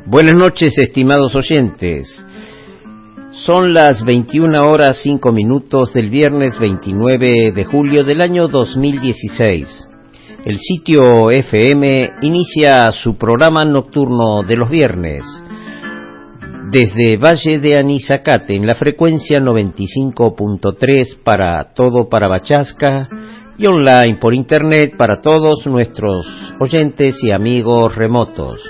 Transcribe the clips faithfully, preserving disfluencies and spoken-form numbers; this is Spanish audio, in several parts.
Buenas noches, estimados oyentes. Son las veintiuna horas cinco minutos del viernes veintinueve de julio del año dos mil dieciséis. El sitio F M inicia su programa nocturno de los viernes desde Valle de Anizacate en la frecuencia noventa y cinco punto tres para todo Parabachasca y online por internet para todos nuestros oyentes y amigos remotos.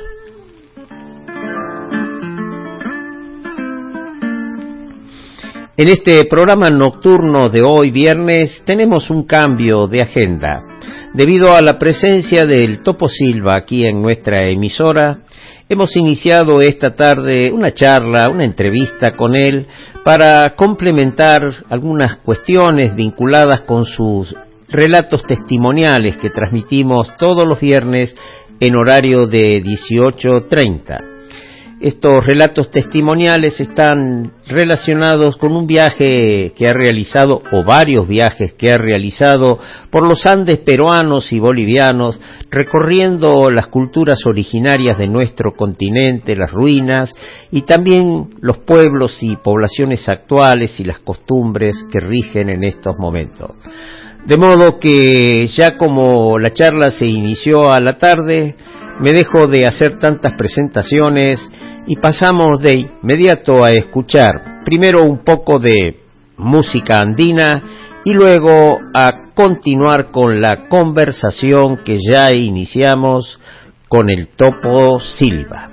En este programa nocturno de hoy viernes tenemos un cambio de agenda. Debido a la presencia del Topo Silva aquí en nuestra emisora, hemos iniciado esta tarde una charla, una entrevista con él para complementar algunas cuestiones vinculadas con sus relatos testimoniales que transmitimos todos los viernes en horario de dieciocho treinta. Estos relatos testimoniales están relacionados con un viaje que ha realizado, o varios viajes que ha realizado, por los Andes peruanos y bolivianos, recorriendo las culturas originarias de nuestro continente, las ruinas, y también los pueblos y poblaciones actuales y las costumbres que rigen en estos momentos. De modo que ya como la charla se inició a la tarde, me dejo de hacer tantas presentaciones y pasamos de inmediato a escuchar primero un poco de música andina y luego a continuar con la conversación que ya iniciamos con el Topo Silva.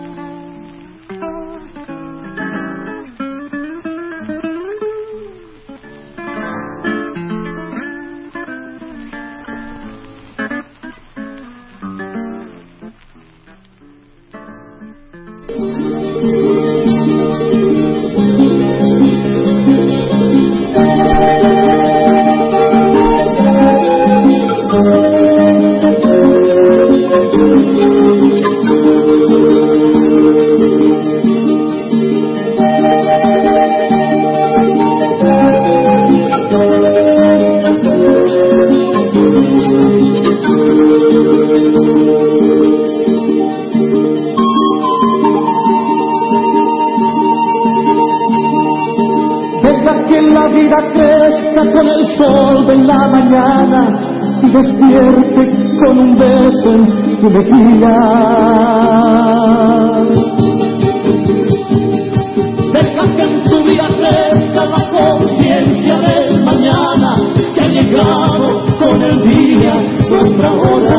Despierte con un beso en tu mejilla. Deja que en tu vida crezca la conciencia del mañana, que ha llegado con el día nuestra hora.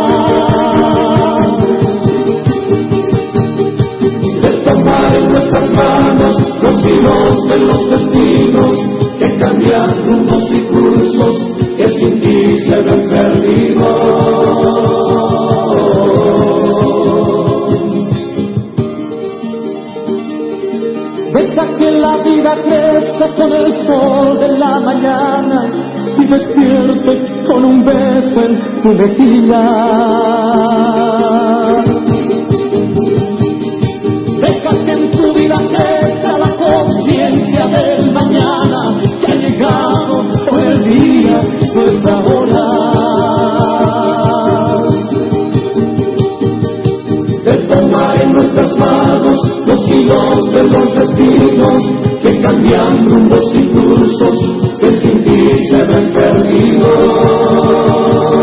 De tomar en nuestras manos los hilos de los destinos, que cambian rumbos y cursos que sin ti se ven perdidos. Deja que la vida crezca con el sol de la mañana y despierte con un beso en tu mejilla. Deja que en tu vida crezca la conciencia del mañana, que ha llegado con el día nuestra hora. De tomar en nuestras manos los hilos de los destinos, que cambian rumbos y cursos, que sin ti se ven perdidos.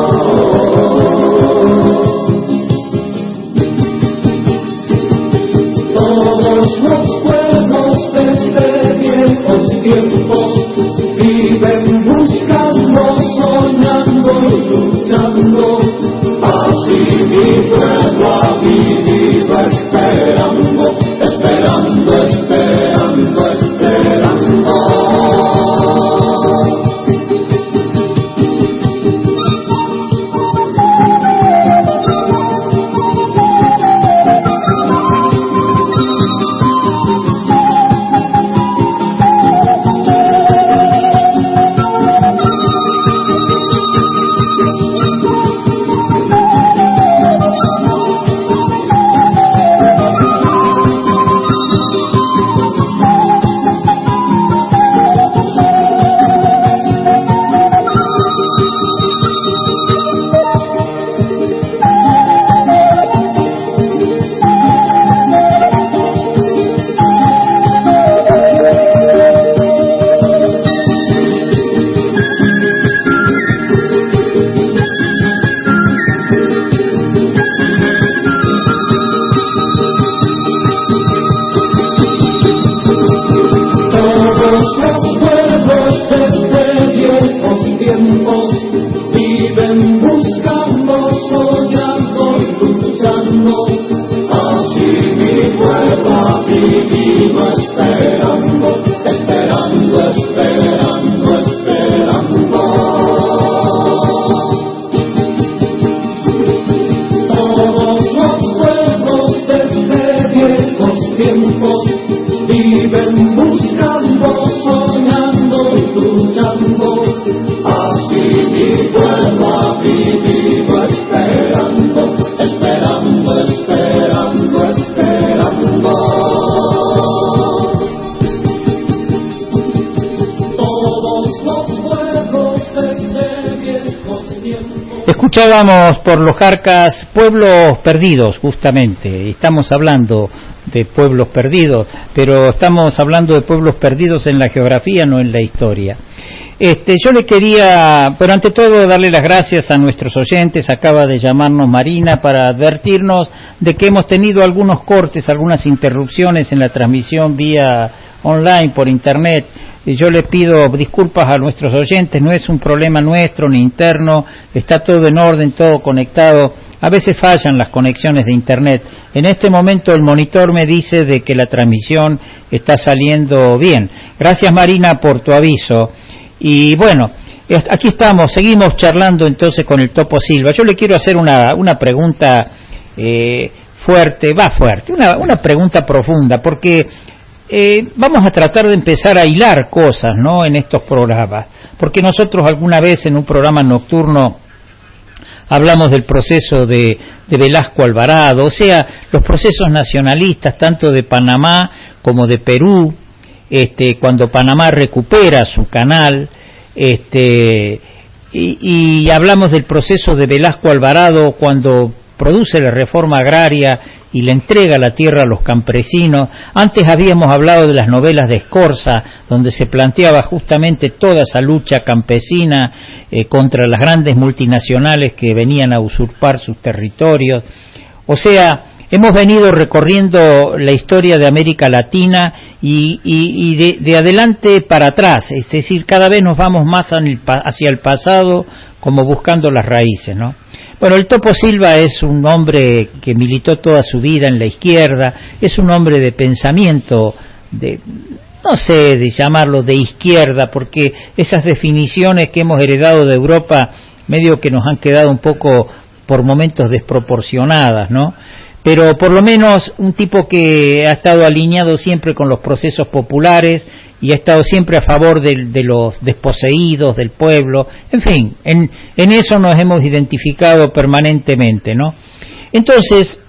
Todos los pueblos desde viejos tiempos viven buscando, soñando y luchando. Así mi pueblo ha vivido esperando, esperando, esperando, esperando. esperando, así mi pueblo ha vivido esperando, esperando, esperando, esperando. Todos los pueblos desde viejos tiempos. Escuchábamos por los Jarcas Pueblos Perdidos, justamente. Estamos hablando de pueblos perdidos, pero estamos hablando de pueblos perdidos en la geografía, no en la historia. Este, yo le quería, pero ante todo, darle las gracias a nuestros oyentes. Acaba de llamarnos Marina para advertirnos de que hemos tenido algunos cortes, algunas interrupciones en la transmisión vía online por internet. Y yo le pido disculpas a nuestros oyentes, no es un problema nuestro ni interno, está todo en orden, todo conectado. A veces fallan las conexiones de internet. En este momento el monitor me dice de que la transmisión está saliendo bien. Gracias, Marina, por tu aviso. Y bueno, aquí estamos, seguimos charlando entonces con el Topo Silva. Yo le quiero hacer una, una pregunta eh, fuerte, va fuerte, una, una pregunta profunda, porque eh, vamos a tratar de empezar a hilar cosas, ¿no?, en estos programas. Porque nosotros alguna vez en un programa nocturno hablamos del proceso de, de Velasco Alvarado, o sea, los procesos nacionalistas tanto de Panamá como de Perú, este, cuando Panamá recupera su canal, este, y, y hablamos del proceso de Velasco Alvarado cuando produce la reforma agraria y le entrega la tierra a los campesinos. Antes habíamos hablado de las novelas de Scorza, donde se planteaba justamente toda esa lucha campesina eh, contra las grandes multinacionales que venían a usurpar sus territorios. O sea, hemos venido recorriendo la historia de América Latina y, y, y de, de adelante para atrás, es decir, cada vez nos vamos más hacia el pasado, como buscando las raíces, ¿no? Bueno, el Topo Silva es un hombre que militó toda su vida en la izquierda, es un hombre de pensamiento, de, no sé, de llamarlo de izquierda, porque esas definiciones que hemos heredado de Europa medio que nos han quedado un poco por momentos desproporcionadas, ¿no? Pero por lo menos un tipo que ha estado alineado siempre con los procesos populares y ha estado siempre a favor de, de los desposeídos, del pueblo, en fin, en, en eso nos hemos identificado permanentemente, ¿no? Entonces,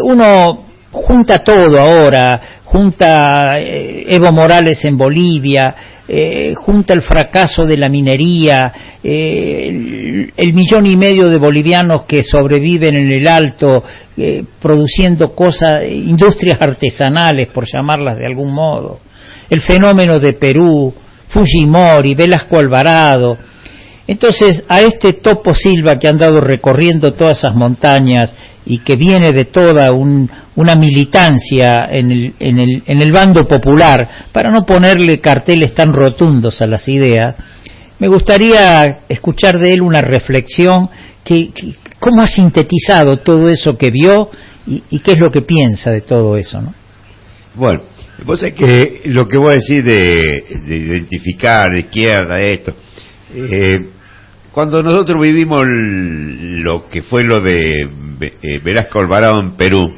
uno junta todo ahora, junta eh, Evo Morales en Bolivia, eh, junta el fracaso de la minería, eh, el, el millón y medio de bolivianos que sobreviven en el Alto, eh, produciendo cosas, industrias artesanales, por llamarlas de algún modo, el fenómeno de Perú, Fujimori, Velasco Alvarado. Entonces, a este Topo Silva que ha andado recorriendo todas esas montañas y que viene de toda un, una militancia en el, en, el, en el bando popular, para no ponerle carteles tan rotundos a las ideas, me gustaría escuchar de él una reflexión, que, que cómo ha sintetizado todo eso que vio y, y qué es lo que piensa de todo eso, ¿no? Bueno, vos sabés que lo que voy a decir de, de identificar de izquierda, esto, eh, cuando nosotros vivimos el, lo que fue lo de eh, Velasco Alvarado en Perú,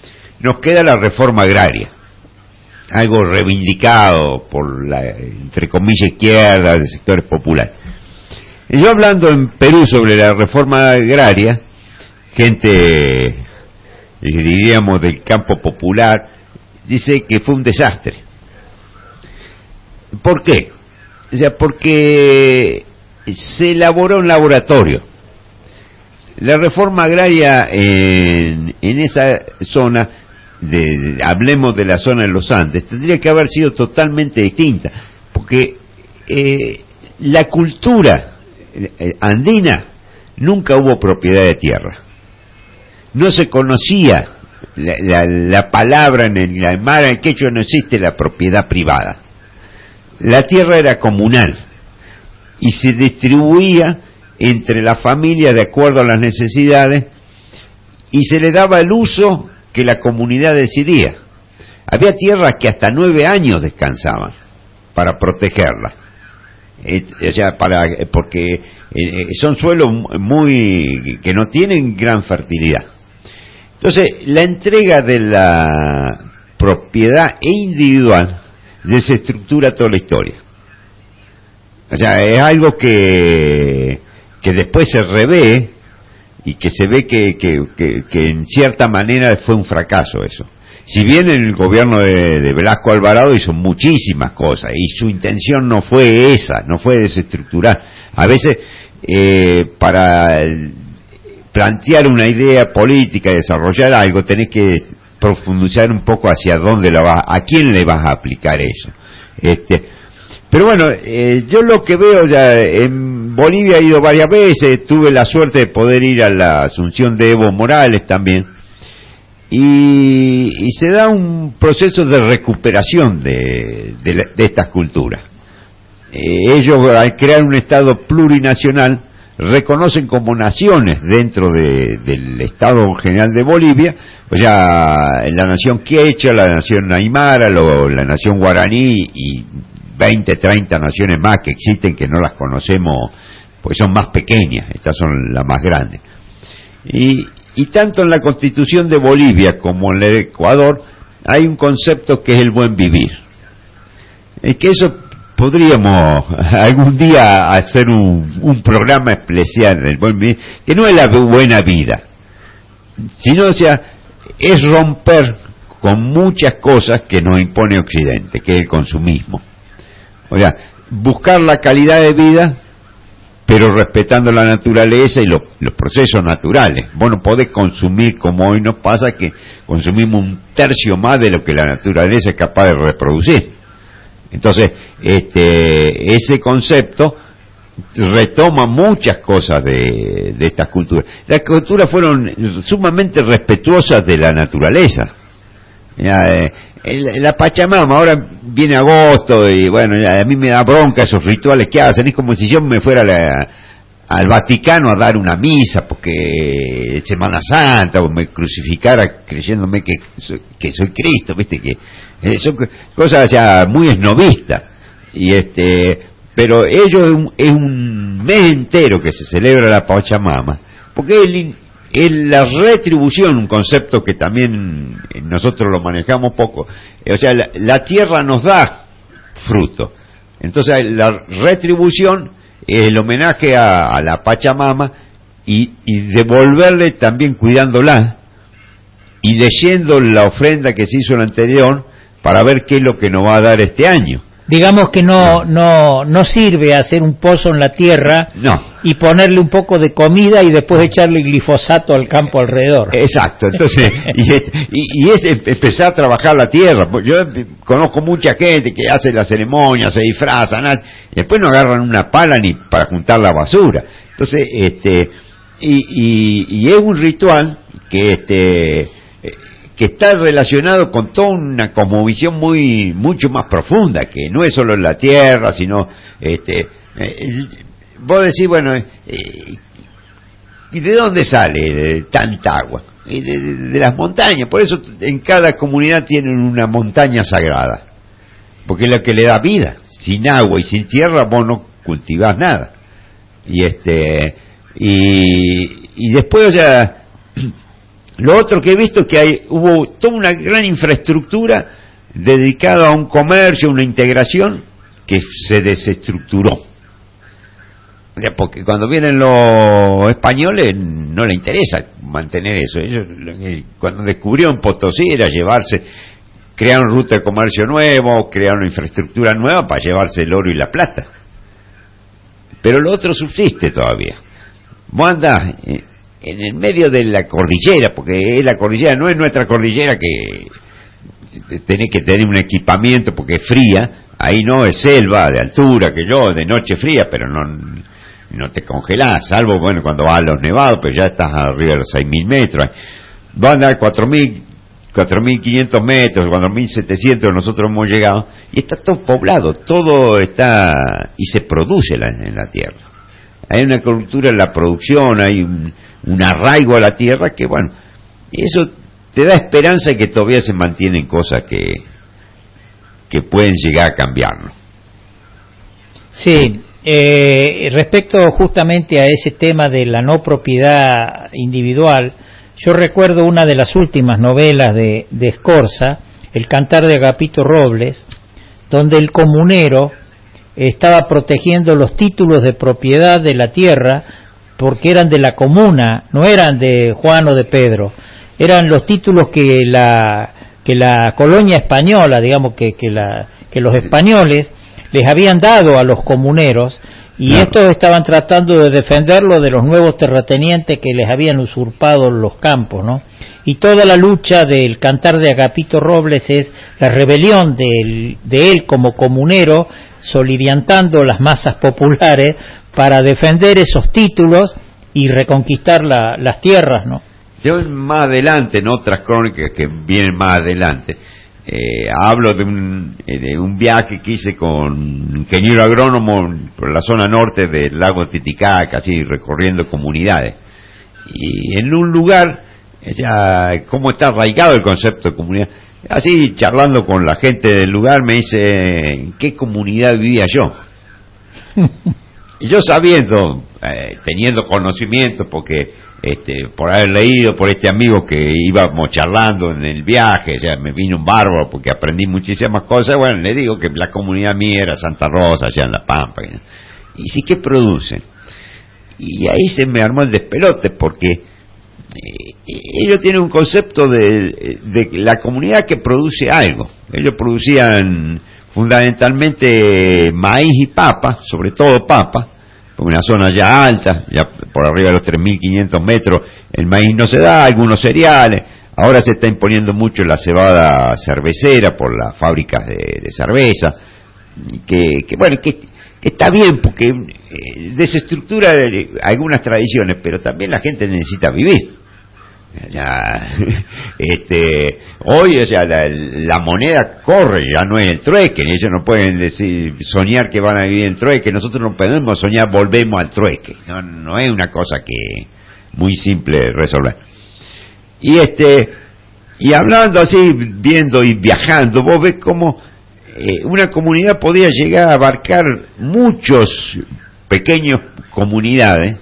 nos queda la reforma agraria, algo reivindicado por la, entre comillas, izquierda, de sectores populares. Y yo hablando en Perú sobre la reforma agraria, gente, diríamos, del campo popular, dice que fue un desastre. ¿Por qué? O sea, porque se elaboró en laboratorio. La reforma agraria en, en esa zona, de, de, hablemos de la zona de los Andes, tendría que haber sido totalmente distinta, porque eh, la cultura eh, andina nunca hubo propiedad de tierra. No se conocía la, la, la palabra en el aymara, en el quechua no existe la propiedad privada. La tierra era comunal y se distribuía entre las familias de acuerdo a las necesidades y se le daba el uso que la comunidad decidía. Había tierras que hasta nueve años descansaban para protegerla, eh, o sea, para, porque eh, son suelos muy que no tienen gran fertilidad. Entonces, la entrega de la propiedad e individual desestructura toda la historia. O sea, es algo que, que después se revé y que se ve que, que, que, que en cierta manera fue un fracaso eso. Si bien el gobierno de, de Velasco Alvarado hizo muchísimas cosas y su intención no fue esa, no fue desestructurar. A veces eh, para plantear una idea política y desarrollar algo tenés que profundizar un poco hacia dónde la vas, a quién le vas a aplicar eso. Este, pero bueno, eh, yo lo que veo ya en Bolivia he ido varias veces, tuve la suerte de poder ir a la asunción de Evo Morales también. Y, y se da un proceso de recuperación de, de, de estas culturas. Eh, ellos, al crear un Estado plurinacional, reconocen como naciones dentro de, del Estado General de Bolivia, o sea, la nación quechua, la nación aymara, lo, la nación guaraní y veinte, treinta naciones más que existen que no las conocemos, porque son más pequeñas, estas son las más grandes. Y Y tanto en la Constitución de Bolivia como en el Ecuador hay un concepto que es el buen vivir. Es que eso podríamos algún día hacer un, un programa especial del buen vivir, que no es la buena vida, sino, o sea, es romper con muchas cosas que nos impone Occidente, que es el consumismo. O sea, buscar la calidad de vida, pero respetando la naturaleza y lo, los procesos naturales. Vos no podés consumir, como hoy nos pasa, que consumimos un tercio más de lo que la naturaleza es capaz de reproducir. Entonces, este, ese concepto retoma muchas cosas de, de estas culturas. Las culturas fueron sumamente respetuosas de la naturaleza. Ya, eh, la Pachamama, ahora viene agosto y bueno, a mí me da bronca esos rituales que hacen, es como si yo me fuera a la, al Vaticano a dar una misa porque es Semana Santa, o me crucificara creyéndome que soy, que soy Cristo, viste, que eh, son cosas ya muy esnovistas. Y este, pero ellos es un, es un mes entero que se celebra la Pachamama, porque es es la retribución, un concepto que también nosotros lo manejamos poco. O sea, la, la tierra nos da fruto. Entonces, la retribución es el homenaje a, a la Pachamama y, y devolverle también cuidándola y leyendo la ofrenda que se hizo en el anterior para ver qué es lo que nos va a dar este año. Digamos que no no no sirve hacer un pozo en la tierra no. y ponerle un poco de comida y después echarle glifosato al campo alrededor. Exacto, entonces, y, y, y es empezar a trabajar la tierra. Yo conozco mucha gente que hace la ceremonia, se disfrazan, y después no agarran una pala ni para juntar la basura. Entonces, este, y, y, y es un ritual que este que está relacionado con toda una cosmovisión muy mucho más profunda, que no es solo en la tierra, sino este eh, vos decís, bueno, eh, ¿y de dónde sale tanta agua? De, de, de las montañas. Por eso en cada comunidad tienen una montaña sagrada, porque es la que le da vida. Sin agua y sin tierra vos no cultivás nada. Y este y, y después, o sea, lo otro que he visto es que hay, hubo toda una gran infraestructura dedicada a un comercio, una integración que se desestructuró. O sea, porque cuando vienen los españoles no les interesa mantener eso. Ellos, cuando descubrieron Potosí era llevarse, crearon ruta de comercio nuevo, crearon infraestructura nueva para llevarse el oro y la plata. Pero lo otro subsiste todavía. Vos andás eh, en el medio de la cordillera, porque es la cordillera, no es nuestra cordillera que tenés que tener un equipamiento porque es fría, ahí no, es selva de altura, que yo, de noche fría, pero no no te congelás, salvo, bueno, cuando vas a los nevados, pero ya estás arriba de los seis mil metros, va a andar cuatro mil, cuatro mil quinientos metros, cuatro mil setecientos nosotros hemos llegado, y está todo poblado, todo está, y se produce la, en la tierra. Hay una cultura en la producción, hay un un arraigo a la tierra que, bueno, eso te da esperanza de que todavía se mantienen cosas que que pueden llegar a cambiar, ¿no? Sí, eh, respecto justamente a ese tema de la no propiedad individual, yo recuerdo una de las últimas novelas de, de Scorza, El cantar de Agapito Robles, donde el comunero estaba protegiendo los títulos de propiedad de la tierra, porque eran de la comuna, no eran de Juan o de Pedro, eran los títulos que la que la colonia española, digamos que que, la, que los españoles les habían dado a los comuneros, y claro, estos estaban tratando de defenderlo de los nuevos terratenientes que les habían usurpado los campos, ¿no? Y toda la lucha del Cantar de Agapito Robles es la rebelión de él, de él como comunero, soliviantando las masas populares para defender esos títulos y reconquistar la, las tierras, ¿no? Yo más adelante, en otras crónicas que vienen más adelante, eh, hablo de un, de un viaje que hice con un ingeniero agrónomo por la zona norte del lago Titicaca, así recorriendo comunidades. Y en un lugar, ya cómo está arraigado el concepto de comunidad, así charlando con la gente del lugar me dice, ¿en qué comunidad vivía yo? Y yo sabiendo, eh, teniendo conocimiento, porque este, por haber leído por este amigo que íbamos charlando en el viaje, o sea, me vino un bárbaro porque aprendí muchísimas cosas, bueno, le digo que la comunidad mía era Santa Rosa, allá en La Pampa. Y sí, ¿qué producen? Y ahí se me armó el despelote, porque eh, ellos tienen un concepto de, de la comunidad que produce algo. Ellos producían fundamentalmente maíz y papa, sobre todo papa, una zona ya alta, ya por arriba de los tres mil quinientos metros, el maíz no se da, algunos cereales, ahora se está imponiendo mucho la cebada cervecera por las fábricas de, de cerveza, que, que bueno, que, que está bien, porque eh, desestructura algunas tradiciones, pero también la gente necesita vivir. Ya, este, hoy, o sea, la, la moneda corre, ya no es el trueque, ellos no pueden decir, soñar que van a vivir el trueque, nosotros no podemos soñar, volvemos al trueque, no, no es una cosa que muy simple de resolver. Y este, y hablando así, viendo y viajando, vos ves cómo eh, una comunidad podía llegar a abarcar muchos pequeños comunidades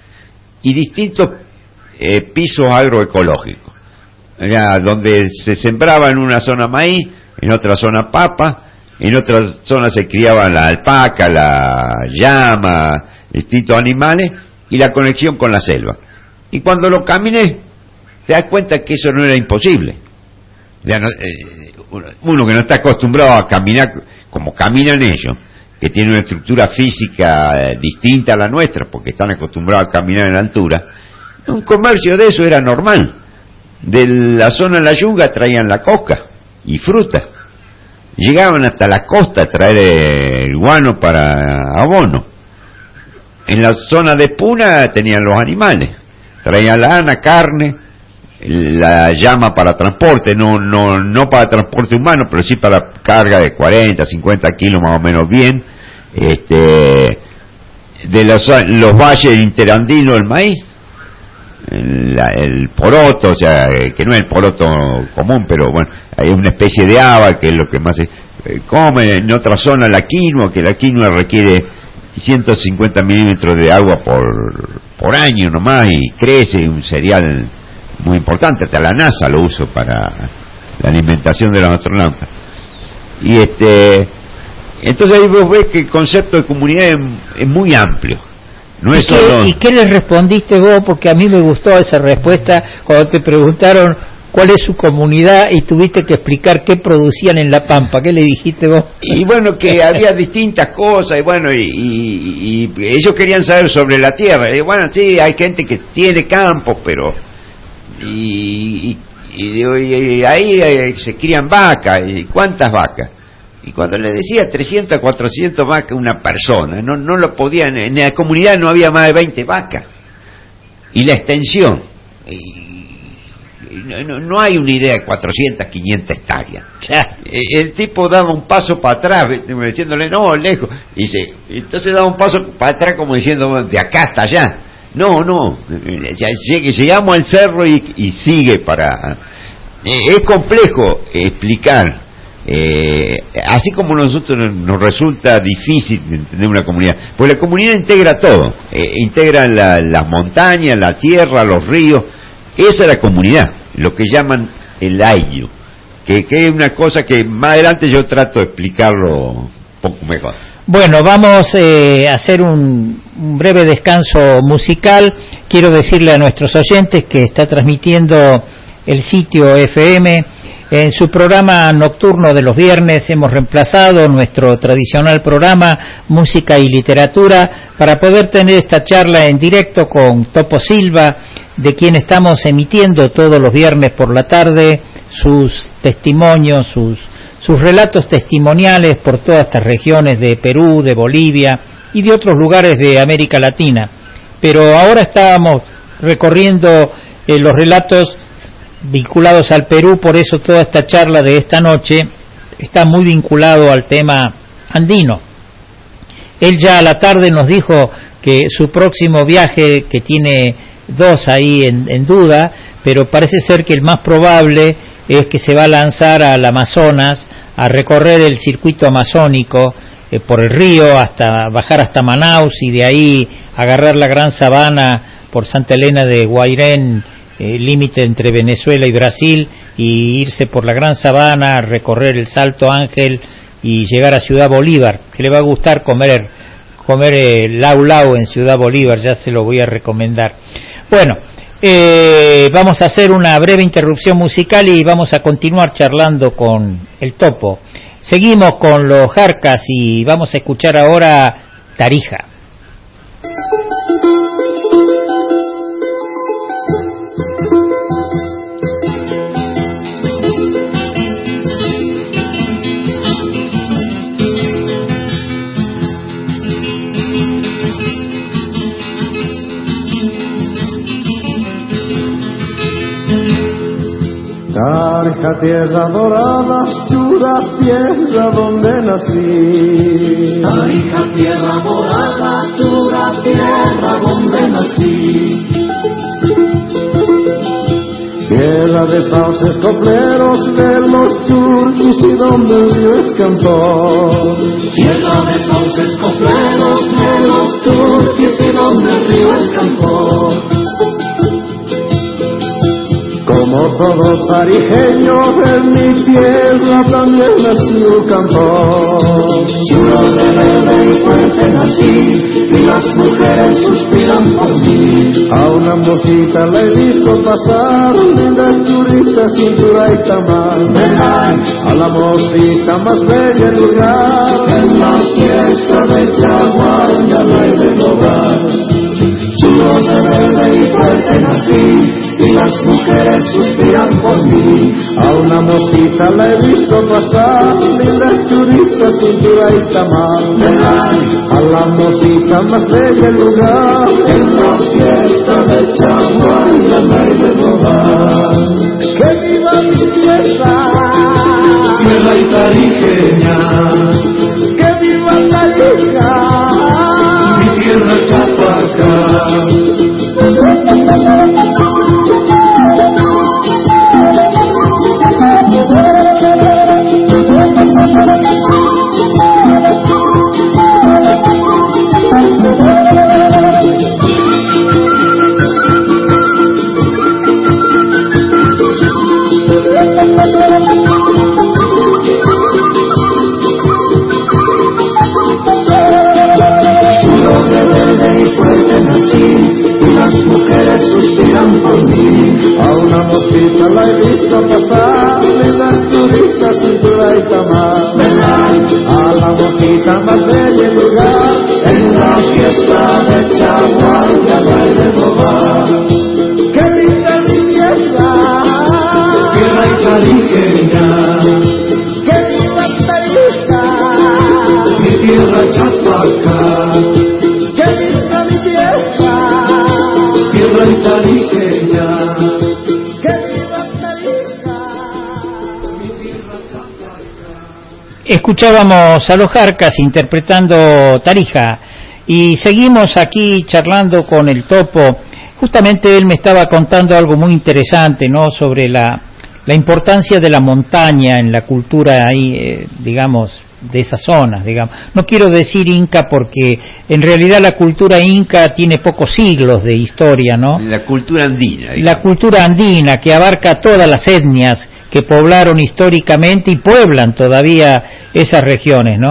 y distintos Eh, pisos agroecológicos, ya, donde se sembraba en una zona maíz, en otra zona papa, en otra zona se criaban la alpaca, la llama, distintos animales, y la conexión con la selva. Y cuando lo caminé, te das cuenta que eso no era imposible. Ya no, eh, uno que no está acostumbrado a caminar como caminan ellos, que tiene una estructura física eh, distinta a la nuestra, porque están acostumbrados a caminar en altura. Un comercio de eso era normal. De la zona de la yunga traían la coca y fruta. Llegaban hasta la costa a traer el guano para abono. En la zona de Puna tenían los animales. Traían lana, carne, la llama para transporte, no no no para transporte humano, pero sí para carga de cuarenta, cincuenta kilos más o menos bien. Este, de los, los valles interandinos el maíz. El, el poroto, o sea, que no es el poroto común, pero bueno, hay una especie de haba que es lo que más se eh, come. En otra zona la quinoa, que la quinoa requiere ciento cincuenta milímetros de agua por por año nomás y crece, un cereal muy importante, hasta la NASA lo usa para la alimentación de los astronautas. Y este, entonces ahí vos ves que el concepto de comunidad es, es muy amplio. No es ¿Y, solo... qué, ¿Y qué le respondiste vos? Porque a mí me gustó esa respuesta cuando te preguntaron cuál es su comunidad y tuviste que explicar qué producían en La Pampa. ¿Qué le dijiste vos? Y bueno, que había distintas cosas, y bueno, y, y, y ellos querían saber sobre la tierra. Y bueno, sí, hay gente que tiene campos, pero... Y, y, y, y ahí se crían vacas. ¿Y cuántas vacas? Y cuando le decía trescientas, cuatrocientas vacas una persona, no no lo podían, en la comunidad no había más de veinte vacas. Y la extensión, y, y no, no hay una idea de cuatrocientas, quinientas hectáreas. El tipo daba un paso para atrás, diciéndole, no, lejos. Y se, entonces daba un paso para atrás como diciendo, de acá hasta allá. No, no, ya llegamos al cerro y, y sigue para... Es complejo explicar. Eh, así como a nosotros nos resulta difícil entender una comunidad, pues la comunidad integra todo, eh, integra la, las montañas, la tierra, los ríos, esa es la comunidad, lo que llaman el ayllu, que, que es una cosa que más adelante yo trato de explicarlo un poco mejor. Bueno, vamos eh, a hacer un, un breve descanso musical. Quiero decirle a nuestros oyentes que está transmitiendo el sitio F M. En su programa nocturno de los viernes hemos reemplazado nuestro tradicional programa Música y Literatura para poder tener esta charla en directo con Topo Silva, de quien estamos emitiendo todos los viernes por la tarde sus testimonios, sus, sus relatos testimoniales por todas estas regiones de Perú, de Bolivia y de otros lugares de América Latina. Pero ahora estábamos recorriendo eh, los relatos vinculados al Perú, por eso toda esta charla de esta noche está muy vinculado al tema andino. Él ya a la tarde nos dijo que su próximo viaje, que tiene dos ahí en, en duda, pero parece ser que el más probable es que se va a lanzar al Amazonas a recorrer el circuito amazónico eh, por el río hasta bajar hasta Manaus y de ahí agarrar la gran sabana por Santa Elena de Guairén, el eh, límite entre Venezuela y Brasil, y irse por la gran sabana, recorrer el Salto Ángel y llegar a Ciudad Bolívar, que le va a gustar comer comer eh, lau lau en Ciudad Bolívar, ya se lo voy a recomendar. Bueno, eh, vamos a hacer una breve interrupción musical y vamos a continuar charlando con el Topo. Seguimos con los Jarcas y vamos a escuchar ahora Tarija. Tarija, tierra dorada, Chura, tierra donde nací. Tarija, tierra dorada, Chura, tierra donde nací. Tierra de sauces copleros, de los turquis y donde el río es cantor. Tierra de sauces copleros, de los turquis y donde el río es cantor. Como todo tarijeño, en mi tierra también nació cantor. Yo de verde y fuerte nací, y las mujeres suspiran por mí. A una mojita la he visto pasar, linda turista, cintura y tamal. A la mojita más bella en lugar, en la fiesta de Chaguay, ya no hay de lograr. Yo de verde y fuerte nací, y las mujeres suspiran por mí. A una mosquita la he visto pasar, linda turista, cintura y tamal. A la mosquita más bella lugar, en la fiesta de Chaguay, ya no hay de rodar. ¡Que viva mi tierra! Tierra y tarijeña. ¡Que viva Tarija! Mi tierra chapaca. Las mujeres suspiran por mí. A una mosquita la he visto pasar, lindas turistas, cintura y tamal. A la mosquita más bella en lugar, en la fiesta de Chaguay, ya no hay de robar. ¡Qué linda mi fiesta! Tierra y tarijeña. ¡Qué viva Tarija! Mi tierra chapaca. ¡Qué linda mi tierra! Tierra y tarijeña. ¡Qué viva Tarija! Mi tierra chapaca. Escuchábamos a los Jarcas interpretando Tarija y seguimos aquí charlando con el Topo. Justamente él me estaba contando algo muy interesante, ¿no?, sobre la, la importancia de la montaña en la cultura ahí, eh, digamos, de esas zonas, digamos. No quiero decir inca porque en realidad la cultura inca tiene pocos siglos de historia, ¿no? La cultura andina. Digamos. La cultura andina que abarca todas las etnias que poblaron históricamente y pueblan todavía esas regiones, ¿no?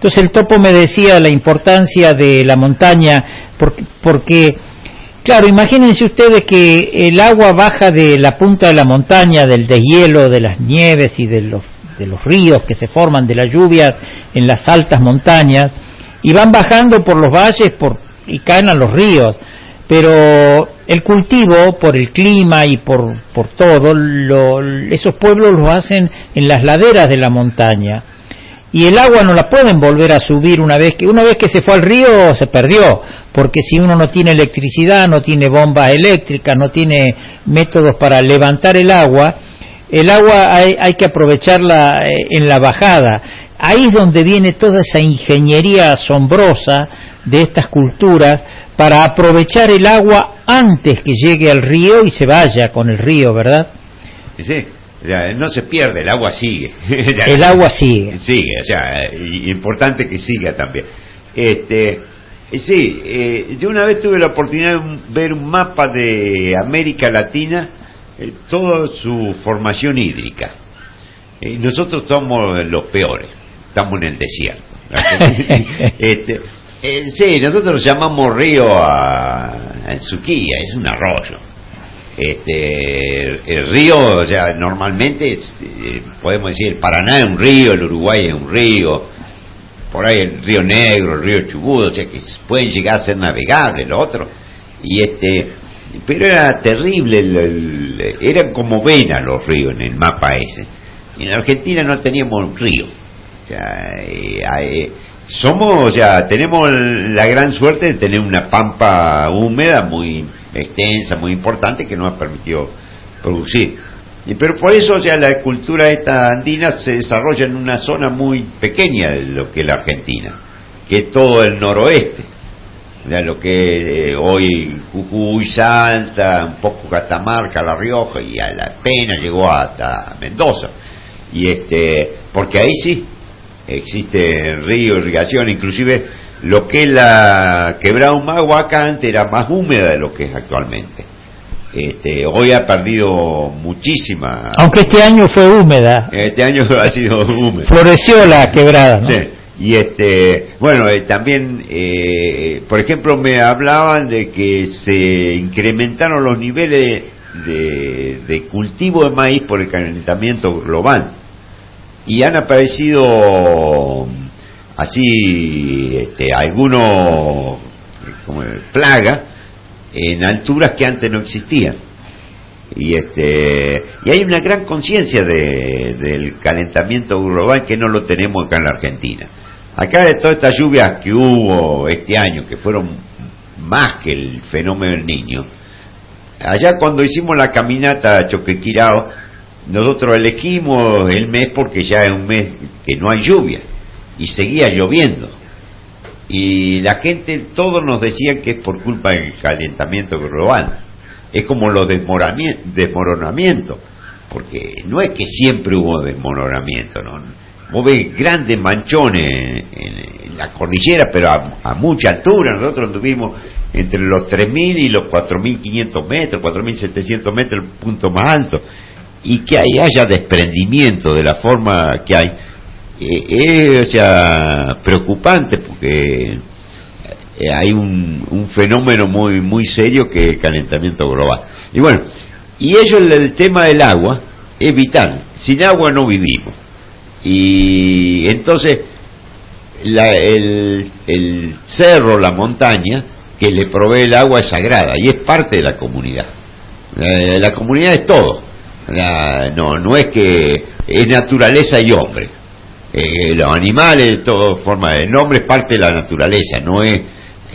Entonces el topo me decía la importancia de la montaña, porque, porque claro, imagínense ustedes que el agua baja de la punta de la montaña, del deshielo, de las nieves y de los, de los ríos que se forman de las lluvias en las altas montañas, y van bajando por los valles por, y caen a los ríos. Pero el cultivo, por el clima y por, por todo, lo, esos pueblos lo hacen en las laderas de la montaña. Y el agua no la pueden volver a subir una vez que una vez que se fue al río, se perdió, porque si uno no tiene electricidad, no tiene bombas eléctricas, no tiene métodos para levantar el agua, el agua hay, hay que aprovecharla en la bajada. Ahí es donde viene toda esa ingeniería asombrosa de estas culturas para aprovechar el agua antes que llegue al río y se vaya con el río, ¿verdad? Sí. O sea, no se pierde, el agua sigue. El agua sigue. Sigue, o sea, importante que siga también. Este, sí, eh, yo una vez tuve la oportunidad de ver un mapa de América Latina, eh, toda su formación hídrica. Eh, nosotros somos los peores, estamos en el desierto. este, eh, sí, nosotros llamamos río a, a Suquía, es un arroyo. Este, el río ya normalmente es, eh, podemos decir el Paraná es un río, el Uruguay es un río, por ahí el río Negro, el río Chubut, o sea que pueden llegar a ser navegables los otros, y este, pero era terrible, el, el, eran como venas los ríos en el mapa ese. En Argentina no teníamos río, o sea, eh, eh, somos, ya tenemos la gran suerte de tener una pampa húmeda muy extensa, muy importante, que nos ha permitido producir. Y, pero por eso ya la cultura esta andina se desarrolla en una zona muy pequeña de lo que es la Argentina, que es todo el noroeste, ya lo que eh, hoy Jujuy, Salta, un poco Catamarca, La Rioja, y a la pena llegó hasta Mendoza. Y este, porque ahí sí existe río, irrigación, inclusive lo que es la quebrada Humahuaca antes era más húmeda de lo que es actualmente. Este, hoy ha perdido muchísima. Aunque este año fue húmeda. Este año ha sido húmeda. Floreció la quebrada, ¿no? Sí. Y este, bueno, eh, también, eh, por ejemplo, me hablaban de que se incrementaron los niveles de, de cultivo de maíz por el calentamiento global. Y han aparecido así este, algunos como plagas en alturas que antes no existían, y este y hay una gran conciencia de, del calentamiento global que no lo tenemos acá en la Argentina. Acá, de todas estas lluvias que hubo este año, que fueron más que el fenómeno del Niño, allá cuando hicimos la caminata a Choquequirao, nosotros elegimos el mes porque ya es un mes que no hay lluvia y seguía lloviendo, y la gente, todos nos decían que es por culpa del calentamiento global. Es como los desmoronamientos, porque no es que siempre hubo desmoronamiento, ¿no? Vos ves grandes manchones en, en la cordillera, pero a, a mucha altura. Nosotros tuvimos entre los tres mil y los cuatro mil quinientos metros, cuatro mil setecientos metros, el punto más alto, y que ahí haya desprendimiento de la forma que hay. Eh, es o sea, preocupante, porque eh, hay un, un fenómeno muy muy serio que es el calentamiento global. Y bueno, y ello, el, el tema del agua es vital. Sin agua no vivimos. Y entonces la, el, el cerro, la montaña que le provee el agua es sagrada y es parte de la comunidad. La, la comunidad es todo. La, no, no es que es naturaleza y hombre. Eh, los animales, de todas formas, el hombre es parte de la naturaleza, no es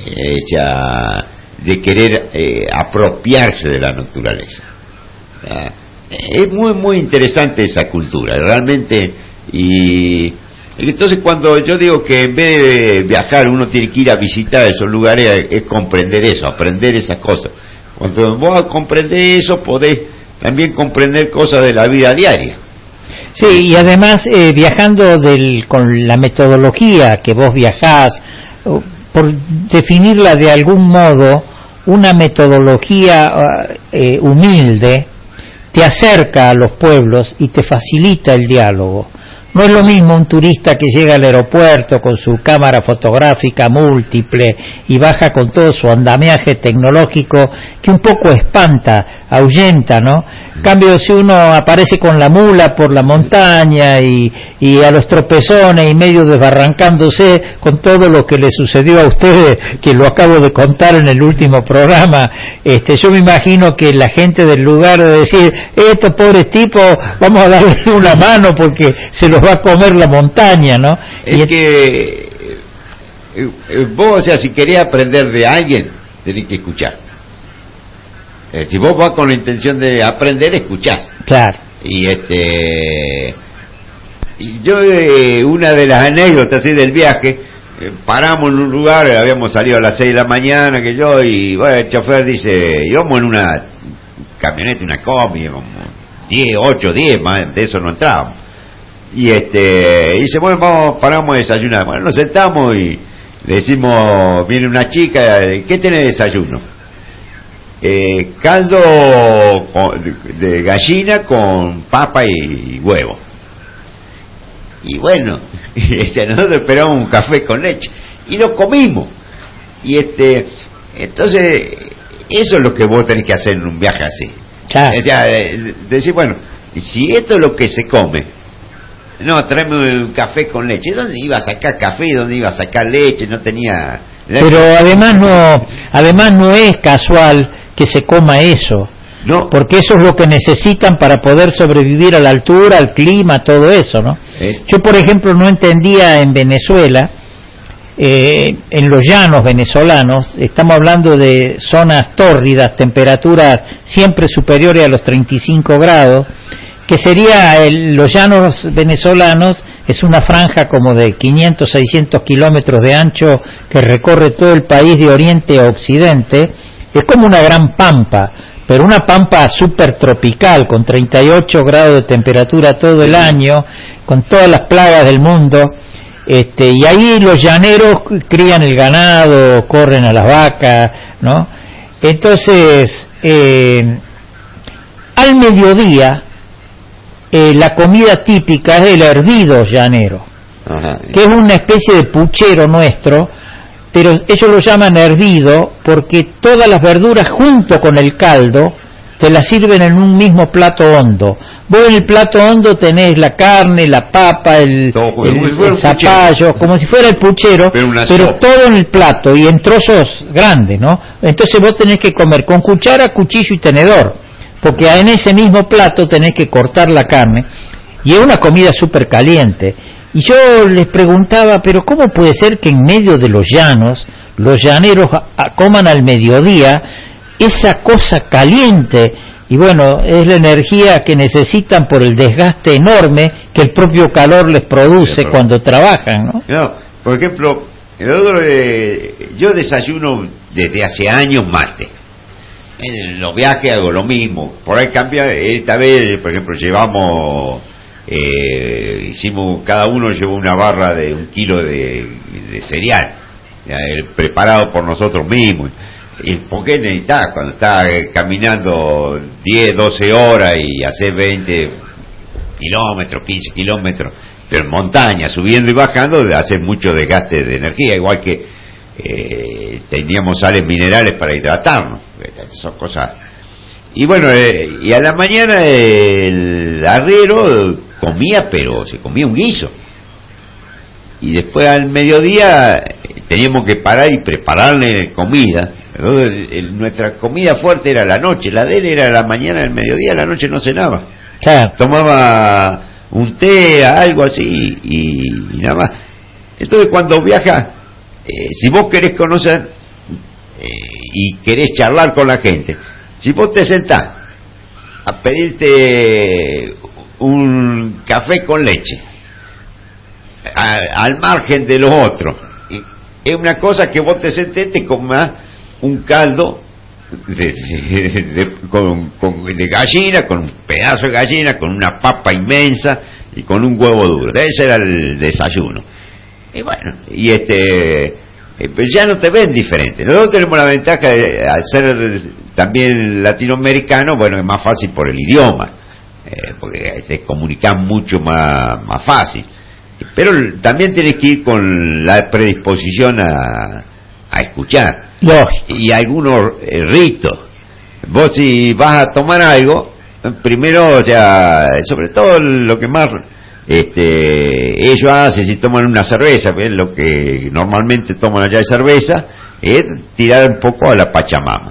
hecha eh, de querer eh, apropiarse de la naturaleza. Eh, es muy muy interesante esa cultura, realmente. Y entonces, cuando yo digo que en vez de viajar uno tiene que ir a visitar esos lugares, es comprender eso, aprender esas cosas. Cuando vos comprendés eso, podés también comprender cosas de la vida diaria. Sí, y además eh, viajando del, con la metodología que vos viajás, por definirla de algún modo, una metodología eh, humilde, te acerca a los pueblos y te facilita el diálogo. No es lo mismo un turista que llega al aeropuerto con su cámara fotográfica múltiple y baja con todo su andamiaje tecnológico, que un poco espanta, ahuyenta, ¿no? En cambio, si uno aparece con la mula por la montaña y, y a los tropezones y medio desbarrancándose con todo lo que le sucedió a ustedes, que lo acabo de contar en el último programa, este, yo me imagino que la gente del lugar de decir, estos pobres tipos, vamos a darle una mano porque se los va a comer la montaña, ¿no? Es y que eh, vos, o sea, si querés aprender de alguien, tenés que escuchar. Eh, si vos vas con la intención de aprender, escuchás. Claro. Y este, y yo eh, una de las anécdotas así del viaje, eh, paramos en un lugar, habíamos salido a las seis de la mañana que yo, y bueno, el chofer dice, íbamos en una camioneta, una combi, diez, ocho, diez, más de eso no entrábamos. Y este, y dice, bueno, vamos, paramos a desayunar. Bueno, nos sentamos y le decimos, viene una chica, ¿qué tiene de desayuno? Eh, caldo con, de, de gallina con papa y huevo. Y bueno, este, nosotros esperamos un café con leche y lo comimos. Y este, entonces, eso es lo que vos tenés que hacer en un viaje así. Claro. O sea, de, de decir, bueno, si esto es lo que se come, no, tráeme un café con leche. ¿Dónde iba a sacar café? ¿Dónde iba a sacar leche? No tenía. Pero además no, además no es casual que se coma eso, no, porque eso es lo que necesitan para poder sobrevivir a la altura, al clima, todo eso, ¿no? Es... Yo, por ejemplo, no entendía en Venezuela, eh, en los llanos venezolanos, estamos hablando de zonas tórridas, temperaturas siempre superiores a los treinta y cinco grados, que sería el, los llanos venezolanos, es una franja como de quinientos, seiscientos kilómetros de ancho que recorre todo el país de oriente a occidente. Es como una gran pampa, pero una pampa súper tropical, con treinta y ocho grados de temperatura todo el año, con todas las plagas del mundo, este, y ahí los llaneros crían el ganado, corren a las vacas, ¿no? Entonces, eh, al mediodía, eh, la comida típica es el hervido llanero, Ajá. que es una especie de puchero nuestro, pero ellos lo llaman hervido porque todas las verduras junto con el caldo te las sirven en un mismo plato hondo. Vos en el plato hondo tenés la carne, la papa, el, todo, el, el, el zapallo, como si fuera el puchero, pero, pero todo en el plato y en trozos grandes, ¿no? Entonces vos tenés que comer con cuchara, cuchillo y tenedor, porque en ese mismo plato tenés que cortar la carne, y es una comida súper caliente. Y yo les preguntaba, pero ¿cómo puede ser que en medio de los llanos, los llaneros a, a, coman al mediodía esa cosa caliente? Y bueno, es la energía que necesitan por el desgaste enorme que el propio calor les produce sí, cuando trabajan, ¿no? No, por ejemplo, el otro, eh, yo desayuno desde hace años mate. En los viajes hago lo mismo. Por ahí cambia, esta vez, por ejemplo, llevamos... Eh, hicimos, cada uno llevó una barra de un kilo de, de cereal eh, preparado por nosotros mismos. ¿Y por qué necesitas? Cuando estás eh, caminando diez, doce horas y haces veinte kilómetros, quince kilómetros, pero en montaña, subiendo y bajando, hace mucho desgaste de energía, igual que eh, teníamos sales minerales para hidratarnos. Son cosas. Y bueno, eh, y a la mañana el arriero comía, pero se comía un guiso. Y después al mediodía teníamos que parar y prepararle comida. Entonces, el, nuestra comida fuerte era la noche, la de él era la mañana, el mediodía, la noche no cenaba. Claro. Tomaba un té, algo así, y, y nada más. Entonces cuando viaja, eh, si vos querés conocer eh, y querés charlar con la gente, si vos te sentás a pedirte un café con leche, a, al margen de los otros, es una cosa que vos te sentés, te comas un caldo de, de, de, con, con, de gallina, con un pedazo de gallina, con una papa inmensa y con un huevo duro. Ese era el desayuno. Y bueno, y este ya no te ven diferente. Nosotros tenemos la ventaja de, al ser también latinoamericano, bueno, es más fácil por el idioma. eh, porque te comunicas mucho más, más fácil. Pero también tienes que ir con la predisposición a, a escuchar. Lógico. Y algunos eh, ritos. Vos si vas a tomar algo, primero, o sea, sobre todo lo que más este, ellos hacen, si toman una cerveza, ¿ves? Lo que normalmente toman allá de cerveza, es tirar un poco a la Pachamama.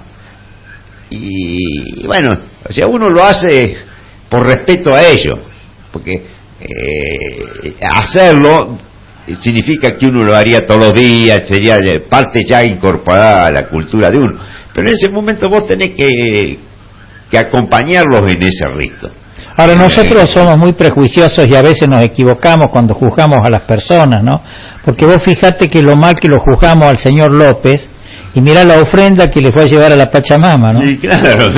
Y bueno, o sea, uno lo hace por respeto a ellos, porque eh, hacerlo significa que uno lo haría todos los días, sería parte ya incorporada a la cultura de uno, pero en ese momento vos tenés que, que acompañarlos en ese rito. Ahora, nosotros somos muy prejuiciosos y a veces nos equivocamos cuando juzgamos a las personas, ¿no? Porque vos fijate que lo mal que lo juzgamos al señor López, y mirá la ofrenda que le fue a llevar a la Pachamama, ¿no? Sí, claro.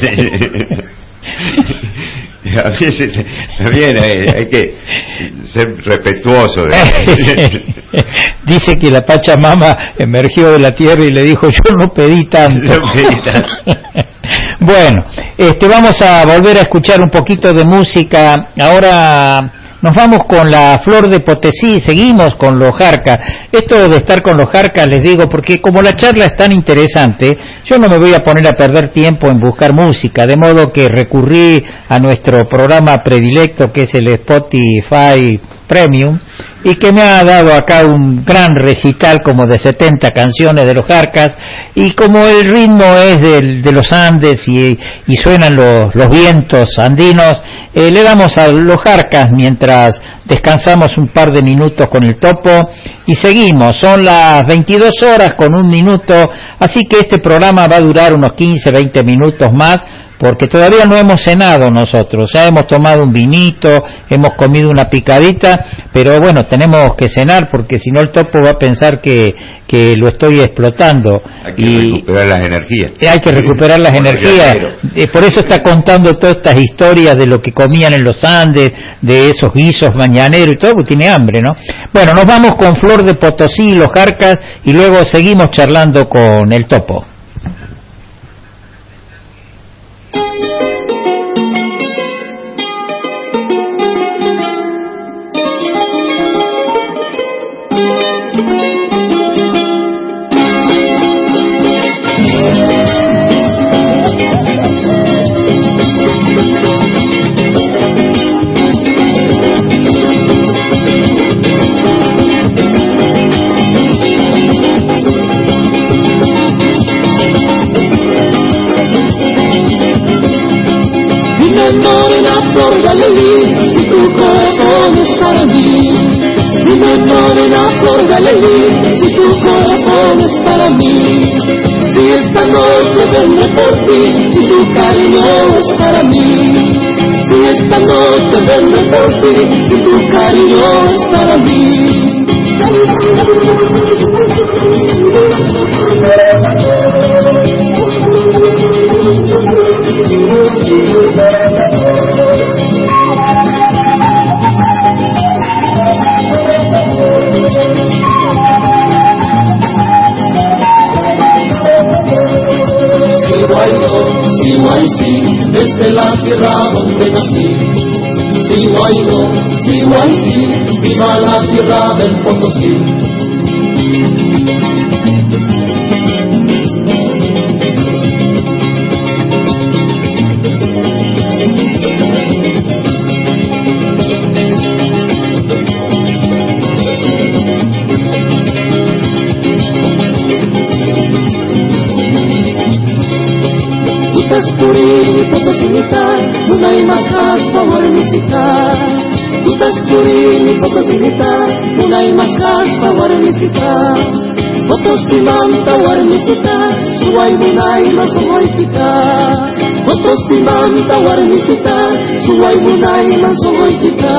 A veces también hay, hay que ser respetuoso de... Dice que la Pachamama emergió de la tierra y le dijo: yo no pedí tanto. No pedí tanto. Bueno, este, vamos a volver a escuchar un poquito de música. Ahora nos vamos con la Flor de Potosí, seguimos con los Jarcas. Esto de estar con los Jarcas, les digo, porque como la charla es tan interesante, yo no me voy a poner a perder tiempo en buscar música, de modo que recurrí a nuestro programa predilecto, que es el Spotify Premium, y que me ha dado acá un gran recital como de setenta canciones de los Jarcas, y como el ritmo es del, de los Andes y, y suenan los, los vientos andinos, eh, le damos a los Jarcas mientras descansamos un par de minutos con el Topo y seguimos. Son las veintidós horas con un minuto, así que este programa va a durar unos quince, veinte minutos más, porque todavía no hemos cenado nosotros, ya hemos tomado un vinito, hemos comido una picadita, pero bueno, tenemos que cenar porque si no el Topo va a pensar que, que lo estoy explotando. Hay que y recuperar las energías. Hay que recuperar las energías, eh, por eso está contando todas estas historias de lo que comían en los Andes, de esos guisos mañaneros y todo, porque tiene hambre, ¿no? Bueno, nos vamos con Flor de Potosí, los Jarcas, y luego seguimos charlando con el Topo. Si tu corazón es para mí, dime morena flor de alegría, si tu corazón es para mí. Si esta noche vendré por ti, si tu cariño es para mí. Si esta noche vendré por ti, si tu cariño es para mí. Si Guaysi, desde la tierra donde nací. Si Guayno, si Guaysi, viva la tierra del Potosí. Puri Potosinita, unay maskas pawarmisita. Tutas puri Potosinita, unay maskas pawarmisita. Potosiman tawarmisita, suway munay masoy kita. Potosiman tawarmisita, suway munay masoy kita.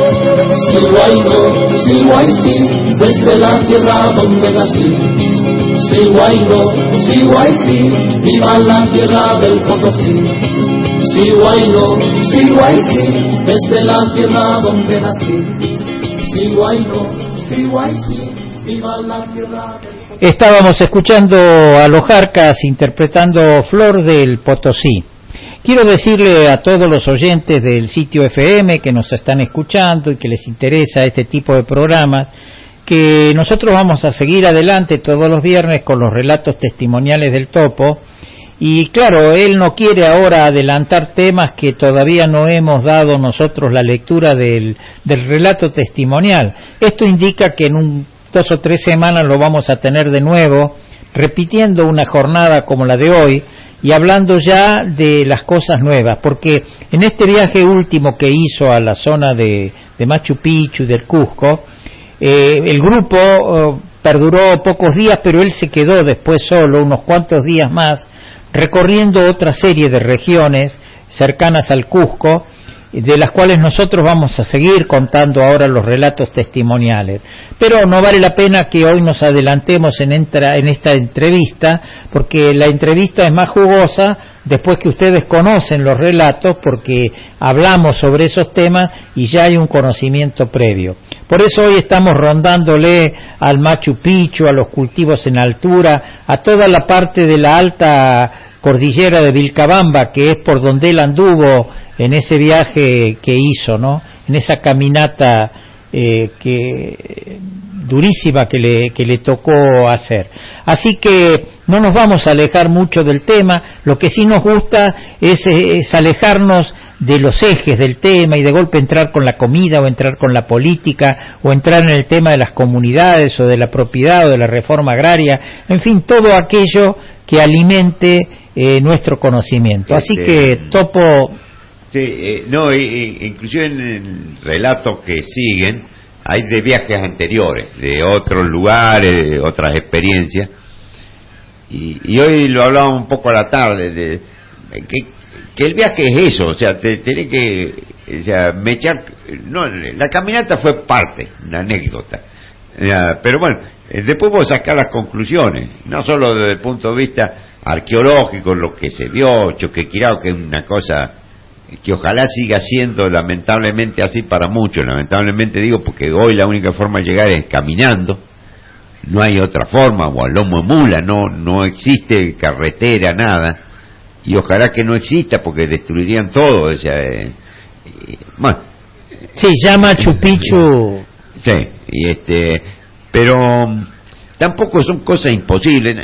Si Guayno, si Guaysi, desde la tierra donde nací. sí, guayno, sí, guay, sí, viva la tierra del Potosí. Sí, guayno, sí, guay, sí, desde la tierra donde nací. Sí, guayno, sí, guay, sí, viva la tierra del Potosí. Estábamos escuchando a los Jarcas interpretando Flor del Potosí. Quiero decirle a todos los oyentes del sitio F M que nos están escuchando y que les interesa este tipo de programas, que nosotros vamos a seguir adelante todos los viernes con los relatos testimoniales del Topo. Y claro, él no quiere ahora adelantar temas que todavía no hemos dado nosotros la lectura del, del relato testimonial. Esto indica que en un, dos o tres semanas lo vamos a tener de nuevo, repitiendo una jornada como la de hoy, y hablando ya de las cosas nuevas, porque en este viaje último que hizo a la zona de, de Machu Picchu y del Cusco, eh, el grupo eh, perduró pocos días, pero él se quedó después solo unos cuantos días más, recorriendo otra serie de regiones cercanas al Cusco, de las cuales nosotros vamos a seguir contando ahora los relatos testimoniales. Pero no vale la pena que hoy nos adelantemos en, entra, en esta entrevista, porque la entrevista es más jugosa después que ustedes conocen los relatos, porque hablamos sobre esos temas y ya hay un conocimiento previo. Por eso hoy estamos rondándole al Machu Picchu, a los cultivos en altura, a toda la parte de la alta cordillera de Vilcabamba, que es por donde él anduvo en ese viaje que hizo, ¿no? En esa caminata eh, que durísima que le que le tocó hacer. Así que no nos vamos a alejar mucho del tema. Lo que sí nos gusta es, es alejarnos de los ejes del tema y de golpe entrar con la comida o entrar con la política o entrar en el tema de las comunidades o de la propiedad o de la reforma agraria, en fin, todo aquello que alimente eh, nuestro conocimiento. Así que Topo. Sí, eh, no, y, y, inclusive en el relato que siguen hay de viajes anteriores, de otros lugares, de otras experiencias, y, y hoy lo hablábamos un poco a la tarde, de, que, que el viaje es eso, o sea, te, tenés que, o sea, mechar, no, la caminata fue parte, una anécdota, ya, pero bueno, después vos sacás las conclusiones, no solo desde el punto de vista arqueológico, lo que se vio, Choquequirao, que es una cosa que ojalá siga siendo lamentablemente así para muchos, lamentablemente digo porque hoy la única forma de llegar es caminando, no hay otra forma, o al lomo de mula, no no existe carretera, nada, y ojalá que no exista porque destruirían todo, o sea, eh, eh, bueno, sí, ya Machu Picchu, sí, y este, pero tampoco son cosas imposibles.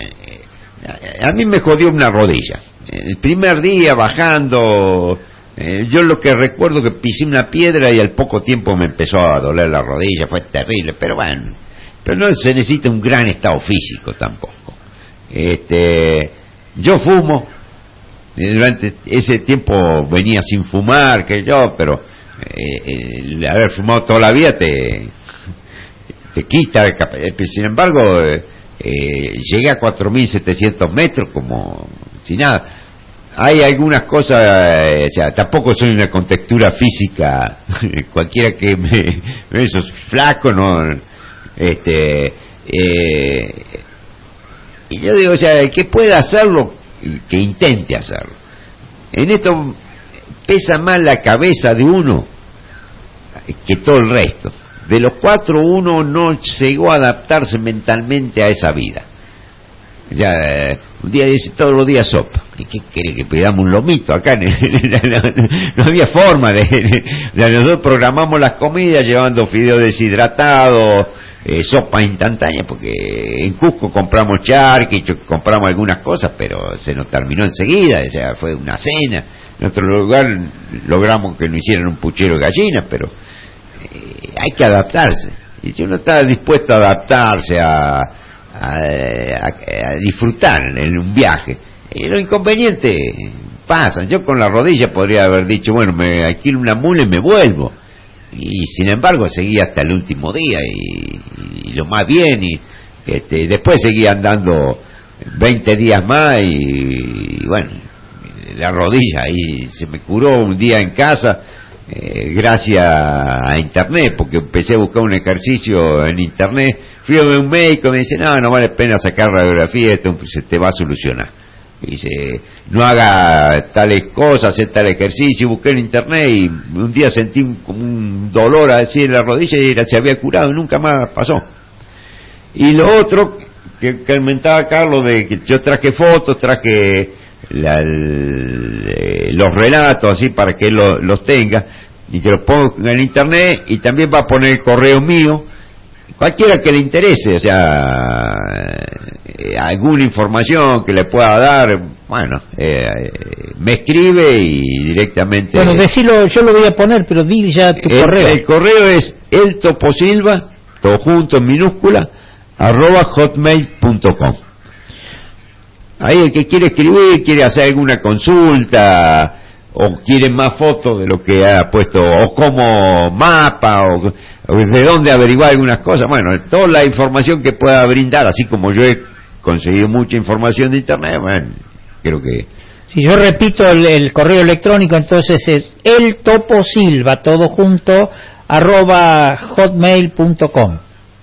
A mí me jodió una rodilla el primer día bajando. Eh, yo lo que recuerdo que pisé una piedra y al poco tiempo me empezó a doler la rodilla, fue terrible, pero bueno, pero no se necesita un gran estado físico tampoco. Este, yo fumo, durante ese tiempo venía sin fumar, que yo, pero eh, el haber fumado toda la vida te, te quita, sin embargo, eh, eh, llegué a cuatro mil setecientos metros como sin nada. Hay algunas cosas, eh, o sea, tampoco soy una contextura física, cualquiera que me, me eso es flaco, no, este, eh, y yo digo, o sea, el que pueda hacerlo, que intente hacerlo. En esto pesa más la cabeza de uno que todo el resto. De los cuatro, uno no llegó a adaptarse mentalmente a esa vida. Ya, un día dice, todos los días sopa. ¿Y qué quiere que pidamos un lomito acá? No había forma de, de, de nosotros programamos las comidas llevando fideos deshidratados, eh, sopa instantánea, porque en Cusco compramos charqui, compramos algunas cosas, pero se nos terminó enseguida, o sea, fue una cena. En otro lugar logramos que nos hicieran un puchero de gallinas, pero eh, hay que adaptarse. Y si uno está dispuesto a adaptarse a A, a, a disfrutar en un viaje, y los inconvenientes pasan. Yo con la rodilla podría haber dicho, bueno, me alquilo una mula y me vuelvo, y sin embargo seguí hasta el último día y, y lo más bien, y este, después seguí andando veinte días más y, y bueno, la rodilla ahí se me curó un día en casa, eh, gracias a Internet, porque empecé a buscar un ejercicio en Internet, fui a ver un médico y me dice, no, no vale la pena sacar radiografía, esto se te va a solucionar. Y dice, no haga tales cosas, hacer tal ejercicio, busqué en Internet y un día sentí un, como un dolor así en la rodilla y era, se había curado y nunca más pasó. Y lo otro que, que comentaba Carlos, de que yo traje fotos, traje la, el, eh, los relatos así para que él lo, los tenga y que los ponga en Internet, y también va a poner el correo mío, cualquiera que le interese, o sea, eh, alguna información que le pueda dar, bueno, eh, eh, me escribe y directamente... Bueno, decilo, yo lo voy a poner, pero di ya tu el, correo. El correo es eltoposilva, todo junto en minúscula, arroba hotmail punto com. Ahí el que quiere escribir, quiere hacer alguna consulta, o quiere más fotos de lo que ha puesto, o como mapa, o, o de dónde averiguar algunas cosas, bueno, toda la información que pueda brindar, así como yo he conseguido mucha información de Internet, bueno, creo que... Si yo repito el, el correo electrónico, entonces es eltoposilva, todo junto, arroba hotmail punto com.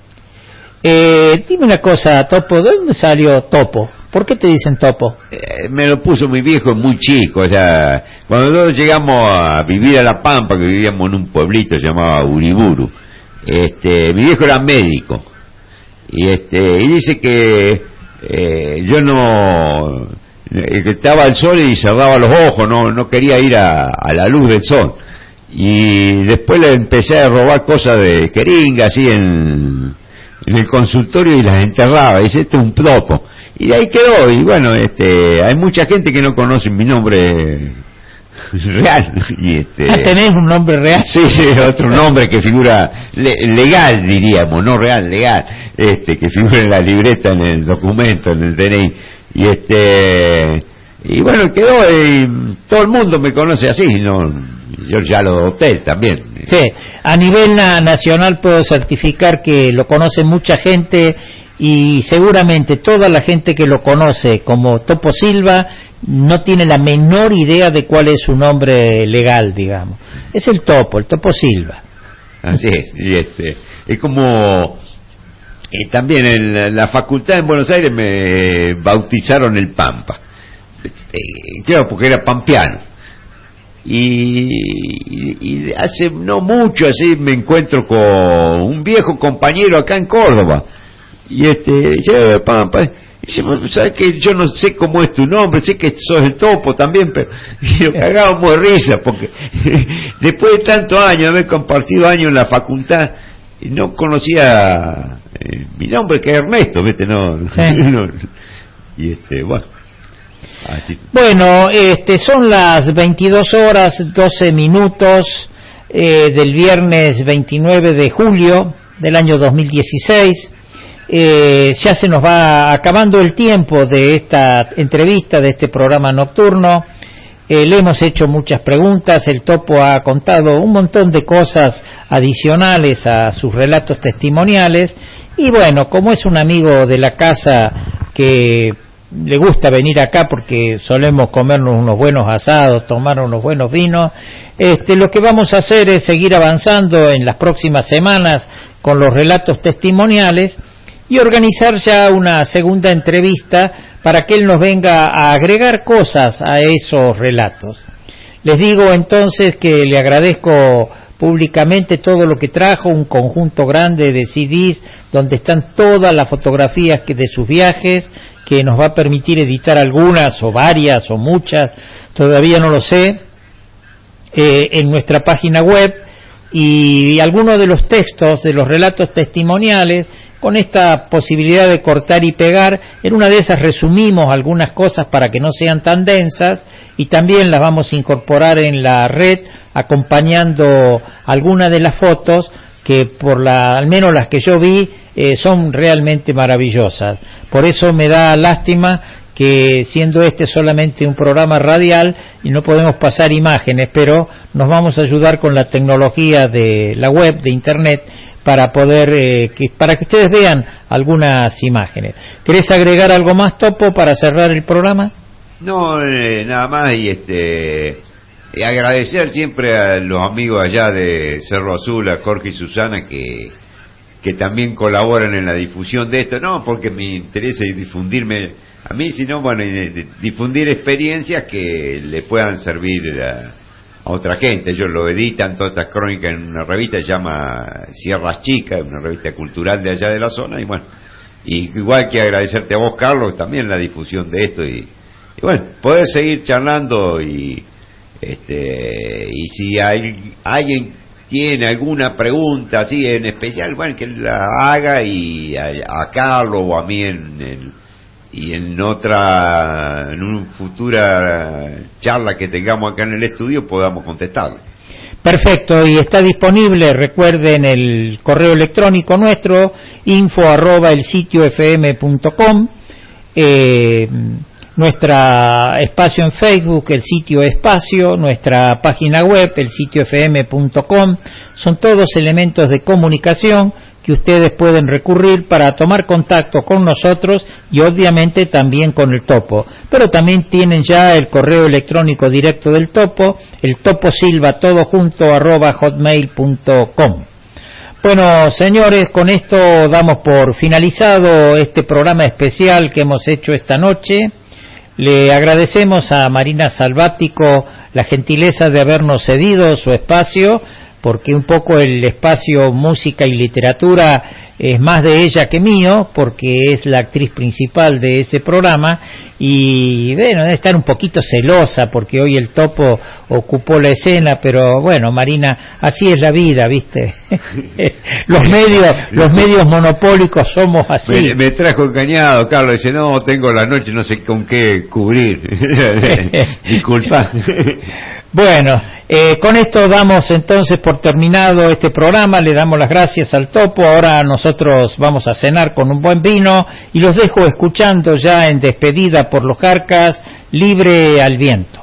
Eh, dime una cosa, Topo, ¿de dónde salió Topo? ¿Por qué te dicen Topo? Eh, me lo puso mi viejo muy chico, o sea, cuando nosotros llegamos a vivir a La Pampa, que vivíamos en un pueblito llamado Uriburu, este, mi viejo era médico, y este, y dice que eh, yo no, eh, que estaba al sol y cerraba los ojos, no, no quería ir a, a la luz del sol, y después le empecé a robar cosas de jeringa, así en, en el consultorio, y las enterraba, y dice, este es un Topo. Y ahí quedó, y bueno, este, hay mucha gente que no conoce mi nombre real. Y este, ah, ¿tenés un nombre real? Sí, sí, otro nombre que figura le, legal, diríamos, no real, legal, este, que figura en la libreta, en el documento, en el D N I. Y este, y bueno, quedó, y todo el mundo me conoce así, no, yo ya lo adopté también. Sí, a nivel na- nacional puedo certificar que lo conoce mucha gente, y seguramente toda la gente que lo conoce como Topo Silva no tiene la menor idea de cuál es su nombre legal, digamos. Es el Topo, el Topo Silva. Así es, y este, es como eh, también en la facultad en Buenos Aires me bautizaron el Pampa, eh, claro, porque era pampeano. Y, y, y hace no mucho así me encuentro con un viejo compañero acá en Córdoba. Y este, dice, Pampa, y dice, ¿sabes que yo no sé cómo es tu nombre? Sé que sos el Topo también, pero y lo cagábamos de risa, porque después de tantos años, de haber compartido años en la facultad, no conocía eh, mi nombre, que es Ernesto, ¿viste? No, sí. no, y este, bueno, así. Bueno, este, son las veintidós horas, doce minutos eh, del viernes veintinueve de julio del año dos mil dieciséis. Eh, ya se nos va acabando el tiempo de esta entrevista, de este programa nocturno. Eh, le hemos hecho muchas preguntas, el Topo ha contado un montón de cosas adicionales a sus relatos testimoniales, y bueno, como es un amigo de la casa que le gusta venir acá porque solemos comernos unos buenos asados, tomar unos buenos vinos, este, lo que vamos a hacer es seguir avanzando en las próximas semanas con los relatos testimoniales, y organizar ya una segunda entrevista para que él nos venga a agregar cosas a esos relatos. Les digo entonces que le agradezco públicamente todo lo que trajo, un conjunto grande de C Ds donde están todas las fotografías que de sus viajes, que nos va a permitir editar algunas o varias o muchas, todavía no lo sé, eh, en nuestra página web, y, y algunos de los textos de los relatos testimoniales, con esta posibilidad de cortar y pegar, en una de esas resumimos algunas cosas para que no sean tan densas, y también las vamos a incorporar en la red acompañando algunas de las fotos que, por la, al menos las que yo vi, eh, son realmente maravillosas. Por eso me da lástima que, siendo este solamente un programa radial y no podemos pasar imágenes, pero nos vamos a ayudar con la tecnología de la web, de internet, para poder eh, que, para que ustedes vean algunas imágenes. ¿Querés agregar algo más, Topo, para cerrar el programa? No, eh, nada más, y este, y agradecer siempre a los amigos allá de Cerro Azul, a Jorge y Susana, que que también colaboran en la difusión de esto, no porque me interese difundirme a mí, sino bueno, difundir experiencias que le puedan servir a, a otra gente. Ellos lo editan, todas estas crónicas, en una revista que se llama Sierras Chicas, una revista cultural de allá de la zona, y bueno, y igual que agradecerte a vos, Carlos, también la difusión de esto, y, y bueno, poder seguir charlando, y este y si hay alguien tiene alguna pregunta así en especial, bueno, que la haga, y a, a Carlos o a mí en el, y en otra, en una futura charla que tengamos acá en el estudio podamos contestarle. Perfecto, y está disponible, recuerden, el correo electrónico nuestro, info arroba el sitio fm punto com, eh, nuestra espacio en Facebook, el sitio Espacio, nuestra página web, el sitio fm punto com, son todos elementos de comunicación que ustedes pueden recurrir para tomar contacto con nosotros y obviamente también con el Topo. Pero también tienen ya el correo electrónico directo del Topo, el toposilva todo junto arroba hotmail punto com. Bueno, señores, con esto damos por finalizado este programa especial que hemos hecho esta noche. Le agradecemos a Marina Salvático la gentileza de habernos cedido su espacio, porque un poco el espacio música y literatura es más de ella que mío, porque es la actriz principal de ese programa, y bueno, debe estar un poquito celosa porque hoy el Topo ocupó la escena, pero bueno, Marina, así es la vida, ¿viste? los medios los medios monopólicos somos así. Me, me trajo engañado, Carlos, dice, no, tengo la noche, no sé con qué cubrir. Disculpa. Bueno, eh, con esto damos entonces por terminado este programa, le damos las gracias al Topo, ahora nosotros vamos a cenar con un buen vino y los dejo escuchando ya en despedida por los Jarcas, Libre al Viento.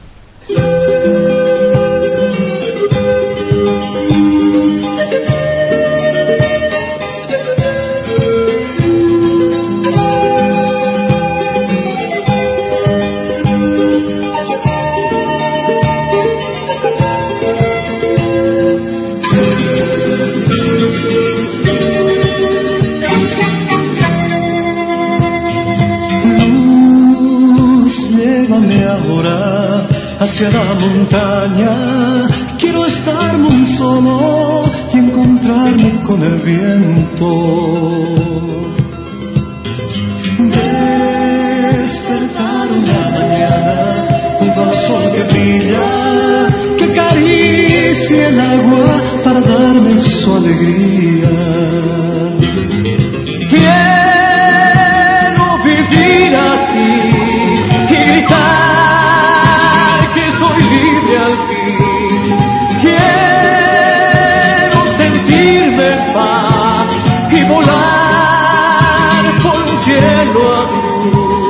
Hacia la montaña, quiero estar muy solo y encontrarme con el viento. Despertar una mañana junto al sol que brilla, que acaricia el agua para darme su alegría. Quiero vivir así y gritar libre al fin. Quiero sentirme en paz y volar por un cielo azul.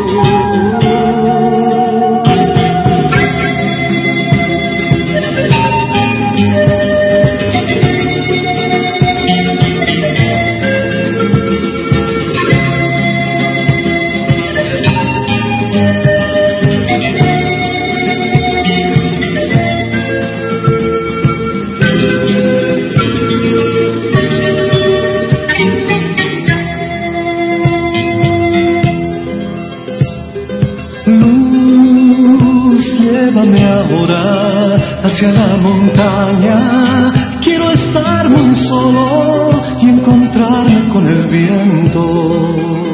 Hacia la montaña, quiero estar muy solo y encontrarme con el viento.